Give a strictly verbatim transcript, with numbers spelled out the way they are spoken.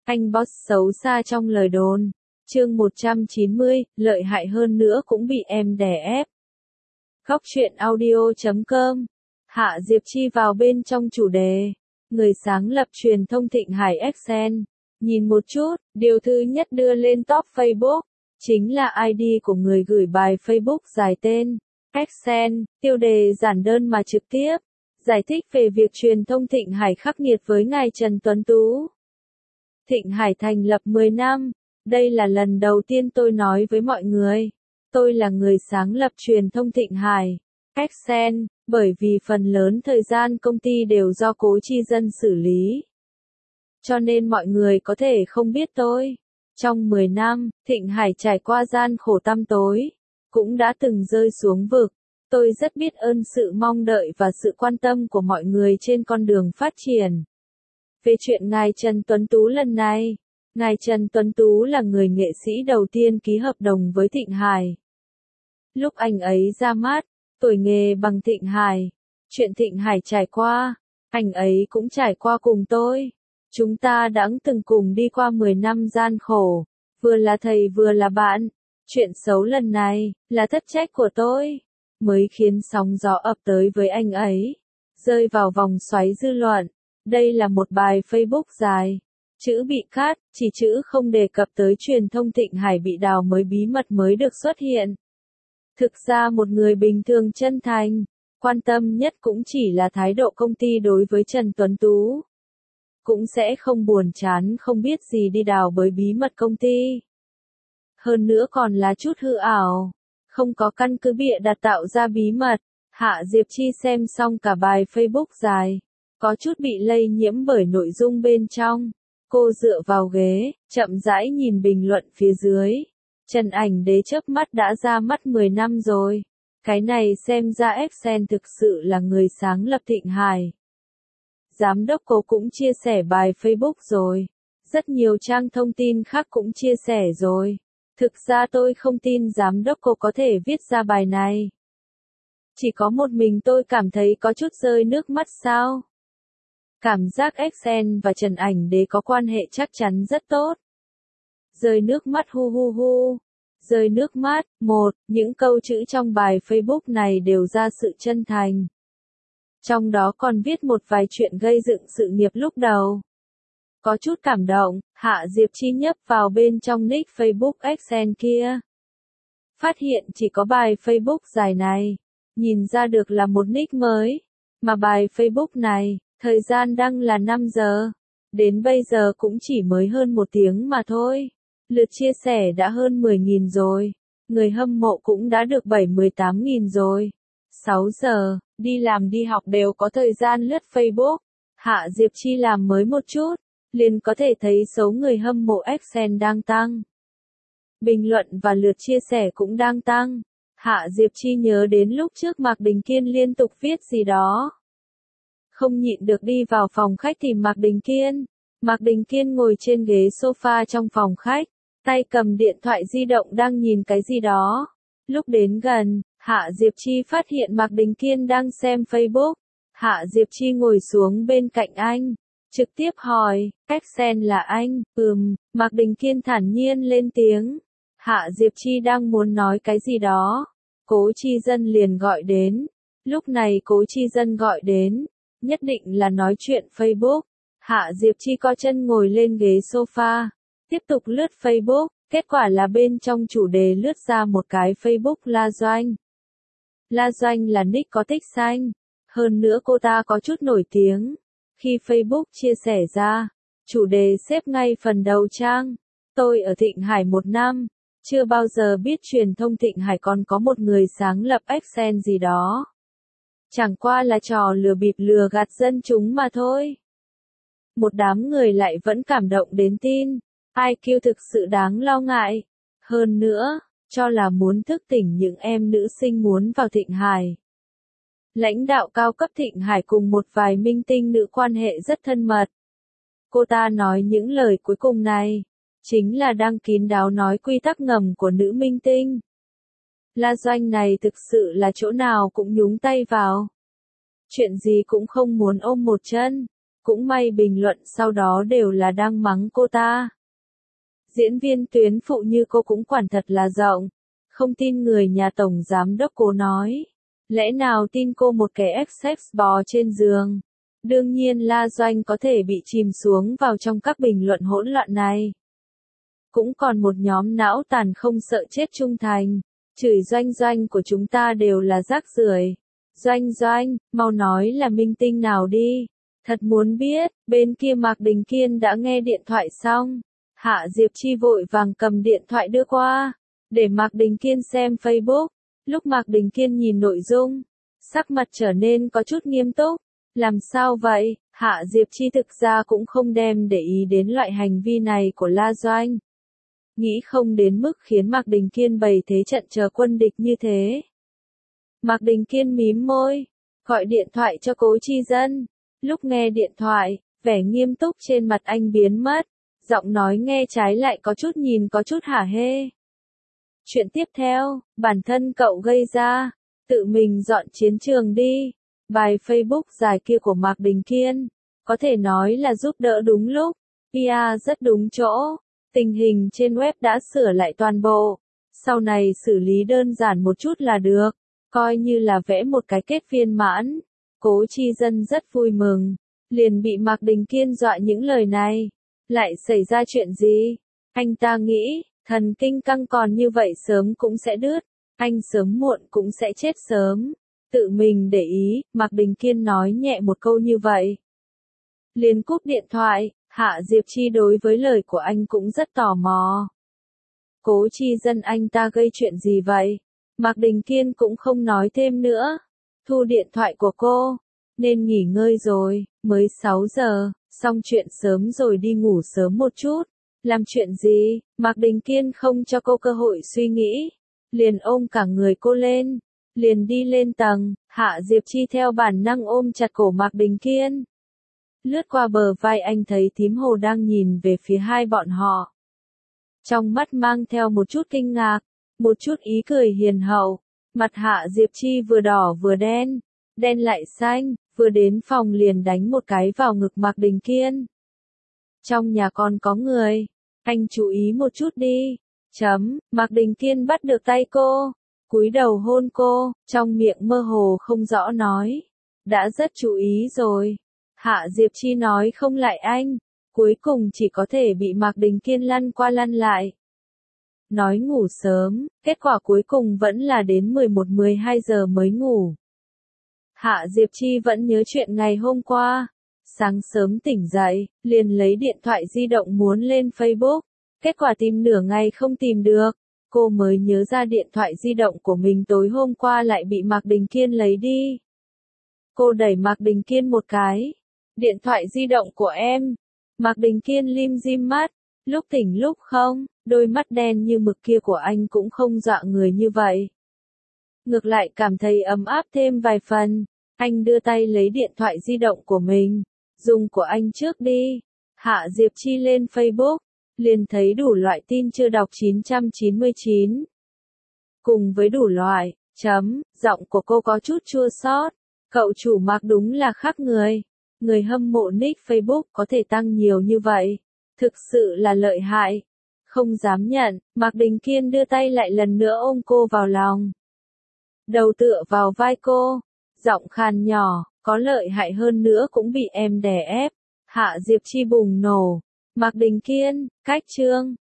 Anh boss xấu xa trong lời đồn. Chương một trăm chín mươi, lợi hại hơn nữa cũng bị em đè ép. Góc truyện audio chấm com. Hạ Diệp Chi vào bên trong chủ đề. Người sáng lập truyền thông Thịnh Hải Accent. Nhìn một chút, điều thứ nhất đưa lên top Facebook, chính là i đê của người gửi bài Facebook dài tên Accent, tiêu đề giản đơn mà trực tiếp, giải thích về việc truyền thông Thịnh Hải khắc nghiệt với ngài Trần Tuấn Tú. Thịnh Hải thành lập mười năm, đây là lần đầu tiên tôi nói với mọi người. Tôi là người sáng lập truyền thông Thịnh Hải Accent, bởi vì phần lớn thời gian công ty đều do Cố Chi Dân xử lý. Cho nên mọi người có thể không biết tôi. Trong mười năm, Thịnh Hải trải qua gian khổ tăm tối, cũng đã từng rơi xuống vực. Tôi rất biết ơn sự mong đợi và sự quan tâm của mọi người trên con đường phát triển. Về chuyện ngài Trần Tuấn Tú lần này, ngài Trần Tuấn Tú là người nghệ sĩ đầu tiên ký hợp đồng với Thịnh Hải. Lúc anh ấy ra mắt, tuổi nghề bằng Thịnh Hải, chuyện Thịnh Hải trải qua, anh ấy cũng trải qua cùng tôi. Chúng ta đã từng cùng đi qua mười năm gian khổ, vừa là thầy vừa là bạn. Chuyện xấu lần này, là thất trách của tôi, mới khiến sóng gió ập tới với anh ấy, rơi vào vòng xoáy dư luận. Đây là một bài Facebook dài, chữ bị cắt, chỉ chữ không đề cập tới truyền thông Thịnh Hải bị đào mới bí mật mới được xuất hiện. Thực ra một người bình thường chân thành, quan tâm nhất cũng chỉ là thái độ công ty đối với Trần Tuấn Tú. Cũng sẽ không buồn chán không biết gì đi đào bới bí mật công ty. Hơn nữa còn là chút hư ảo, không có căn cứ bịa đặt tạo ra bí mật. Hạ Diệp Chi xem xong cả bài Facebook dài, có chút bị lây nhiễm bởi nội dung bên trong. Cô dựa vào ghế, chậm rãi nhìn bình luận phía dưới. Trần Ảnh Đế chớp mắt đã ra mắt mười năm rồi. Cái này xem ra Accent thực sự là người sáng lập Thịnh Hải. Giám đốc cô cũng chia sẻ bài Facebook rồi. Rất nhiều trang thông tin khác cũng chia sẻ rồi. Thực ra tôi không tin giám đốc cô có thể viết ra bài này. Chỉ có một mình tôi cảm thấy có chút rơi nước mắt sao. Cảm giác Accent và Trần Ảnh Đế có quan hệ chắc chắn rất tốt. Rơi nước mắt hu hu hu. Rơi nước mắt, một, những câu chữ trong bài Facebook này đều ra sự chân thành. Trong đó còn viết một vài chuyện gây dựng sự nghiệp lúc đầu. Có chút cảm động, Hạ Diệp Chi nhấp vào bên trong nick Facebook Accent kia. Phát hiện chỉ có bài Facebook dài này. Nhìn ra được là một nick mới. Mà bài Facebook này, thời gian đăng là năm giờ. Đến bây giờ cũng chỉ mới hơn một tiếng mà thôi. Lượt chia sẻ đã hơn mười nghìn rồi. Người hâm mộ cũng đã được bảy mươi tám nghìn rồi. sáu giờ, đi làm đi học đều có thời gian lướt Facebook. Hạ Diệp Chi làm mới một chút, liền có thể thấy số người hâm mộ Accent đang tăng. Bình luận và lượt chia sẻ cũng đang tăng. Hạ Diệp Chi nhớ đến lúc trước Mạc Đình Kiên liên tục viết gì đó. Không nhịn được đi vào phòng khách tìm Mạc Đình Kiên. Mạc Đình Kiên ngồi trên ghế sofa trong phòng khách, tay cầm điện thoại di động đang nhìn cái gì đó. Lúc đến gần, Hạ Diệp Chi phát hiện Mạc Đình Kiên đang xem Facebook. Hạ Diệp Chi ngồi xuống bên cạnh anh, trực tiếp hỏi, Accent là anh? Ừm, Mạc Đình Kiên thản nhiên lên tiếng. Hạ Diệp Chi đang muốn nói cái gì đó. Cố Chi Dân liền gọi đến. Lúc này Cố Chi Dân gọi đến, nhất định là nói chuyện Facebook. Hạ Diệp Chi co chân ngồi lên ghế sofa, tiếp tục lướt Facebook. Kết quả là bên trong chủ đề lướt ra một cái Facebook La Doanh. La Doanh là nick có tích xanh. Hơn nữa cô ta có chút nổi tiếng. Khi Facebook chia sẻ ra, chủ đề xếp ngay phần đầu trang. Tôi ở Thịnh Hải một năm, chưa bao giờ biết truyền thông Thịnh Hải còn có một người sáng lập Accent gì đó. Chẳng qua là trò lừa bịp lừa gạt dân chúng mà thôi. Một đám người lại vẫn cảm động đến tin. i kiu thực sự đáng lo ngại. Hơn nữa, cho là muốn thức tỉnh những em nữ sinh muốn vào Thịnh Hải. Lãnh đạo cao cấp Thịnh Hải cùng một vài minh tinh nữ quan hệ rất thân mật. Cô ta nói những lời cuối cùng này, chính là đang kín đáo nói quy tắc ngầm của nữ minh tinh. La Doanh này thực sự là chỗ nào cũng nhúng tay vào. Chuyện gì cũng không muốn ôm một chân. Cũng may bình luận sau đó đều là đang mắng cô ta. Diễn viên tuyến phụ như cô cũng quản thật là rộng. Không tin người nhà tổng giám đốc cô nói. Lẽ nào tin cô một kẻ ép sex bò trên giường? Đương nhiên La Doanh có thể bị chìm xuống vào trong các bình luận hỗn loạn này. Cũng còn một nhóm não tàn không sợ chết trung thành. Chửi Doanh Doanh của chúng ta đều là rác rưởi. Doanh Doanh, mau nói là minh tinh nào đi. Thật muốn biết, bên kia Mạc Đình Kiên đã nghe điện thoại xong. Hạ Diệp Chi vội vàng cầm điện thoại đưa qua. Để Mạc Đình Kiên xem Facebook. Lúc Mạc Đình Kiên nhìn nội dung, sắc mặt trở nên có chút nghiêm túc. Làm sao vậy? Hạ Diệp Chi thực ra cũng không đem để ý đến loại hành vi này của La Doanh. Nghĩ không đến mức khiến Mạc Đình Kiên bày thế trận chờ quân địch như thế. Mạc Đình Kiên mím môi, gọi điện thoại cho Cố Chi Dân. Lúc nghe điện thoại, vẻ nghiêm túc trên mặt anh biến mất. Giọng nói nghe trái lại có chút nhìn có chút hả hê. Chuyện tiếp theo, bản thân cậu gây ra, tự mình dọn chiến trường đi. Bài Facebook dài kia của Mạc Đình Kiên, có thể nói là giúp đỡ đúng lúc, pê e rất đúng chỗ. Tình hình trên web đã sửa lại toàn bộ, sau này xử lý đơn giản một chút là được, coi như là vẽ một cái kết viên mãn. Cố Chi Dân rất vui mừng, liền bị Mạc Đình Kiên dọa những lời này. Lại xảy ra chuyện gì? Anh ta nghĩ, thần kinh căng còn như vậy sớm cũng sẽ đứt, anh sớm muộn cũng sẽ chết sớm. Tự mình để ý, Mạc Đình Kiên nói nhẹ một câu như vậy. Liền cúp điện thoại, Hạ Diệp Chi đối với lời của anh cũng rất tò mò. Cố Chi Dân anh ta gây chuyện gì vậy? Mạc Đình Kiên cũng không nói thêm nữa. Thu điện thoại của cô, nên nghỉ ngơi rồi, mới sáu giờ, xong chuyện sớm rồi đi ngủ sớm một chút. Làm chuyện gì? Mạc Đình Kiên không cho cô cơ hội suy nghĩ. Liền ôm cả người cô lên. Liền đi lên tầng, Hạ Diệp Chi theo bản năng ôm chặt cổ Mạc Đình Kiên. Lướt qua bờ vai anh thấy thím Hồ đang nhìn về phía hai bọn họ. Trong mắt mang theo một chút kinh ngạc, một chút ý cười hiền hậu. Mặt Hạ Diệp Chi vừa đỏ vừa đen, đen lại xanh, vừa đến phòng liền đánh một cái vào ngực Mạc Đình Kiên. Trong nhà con có người, anh chú ý một chút đi. Chấm, Mạc Đình Kiên bắt được tay cô, cúi đầu hôn cô, trong miệng mơ hồ không rõ nói. Đã rất chú ý rồi. Hạ Diệp Chi nói không lại anh, cuối cùng chỉ có thể bị Mạc Đình Kiên lăn qua lăn lại. Nói ngủ sớm, kết quả cuối cùng vẫn là đến mười một mười hai giờ mới ngủ. Hạ Diệp Chi vẫn nhớ chuyện ngày hôm qua. Sáng sớm tỉnh dậy, liền lấy điện thoại di động muốn lên Facebook. Kết quả tìm nửa ngày không tìm được. Cô mới nhớ ra điện thoại di động của mình tối hôm qua lại bị Mạc Đình Kiên lấy đi. Cô đẩy Mạc Đình Kiên một cái. Điện thoại di động của em. Mạc Đình Kiên lim dim mắt. Lúc tỉnh lúc không, đôi mắt đen như mực kia của anh cũng không dọa người như vậy. Ngược lại cảm thấy ấm áp thêm vài phần. Anh đưa tay lấy điện thoại di động của mình. Dùng của anh trước đi. Hạ Diệp Chi lên Facebook. Liền thấy đủ loại tin chưa đọc chín trăm chín mươi chín. Cùng với đủ loại, chấm, giọng của cô có chút chua xót. Cậu chủ Mạc đúng là khác người. Người hâm mộ nick Facebook có thể tăng nhiều như vậy. Thực sự là lợi hại. Không dám nhận, Mạc Đình Kiên đưa tay lại lần nữa ôm cô vào lòng. Đầu tựa vào vai cô. Giọng khàn nhỏ, có lợi hại hơn nữa cũng bị em đè ép. Hạ Diệp Chi bùng nổ. Mạc Đình Kiên, cách chương.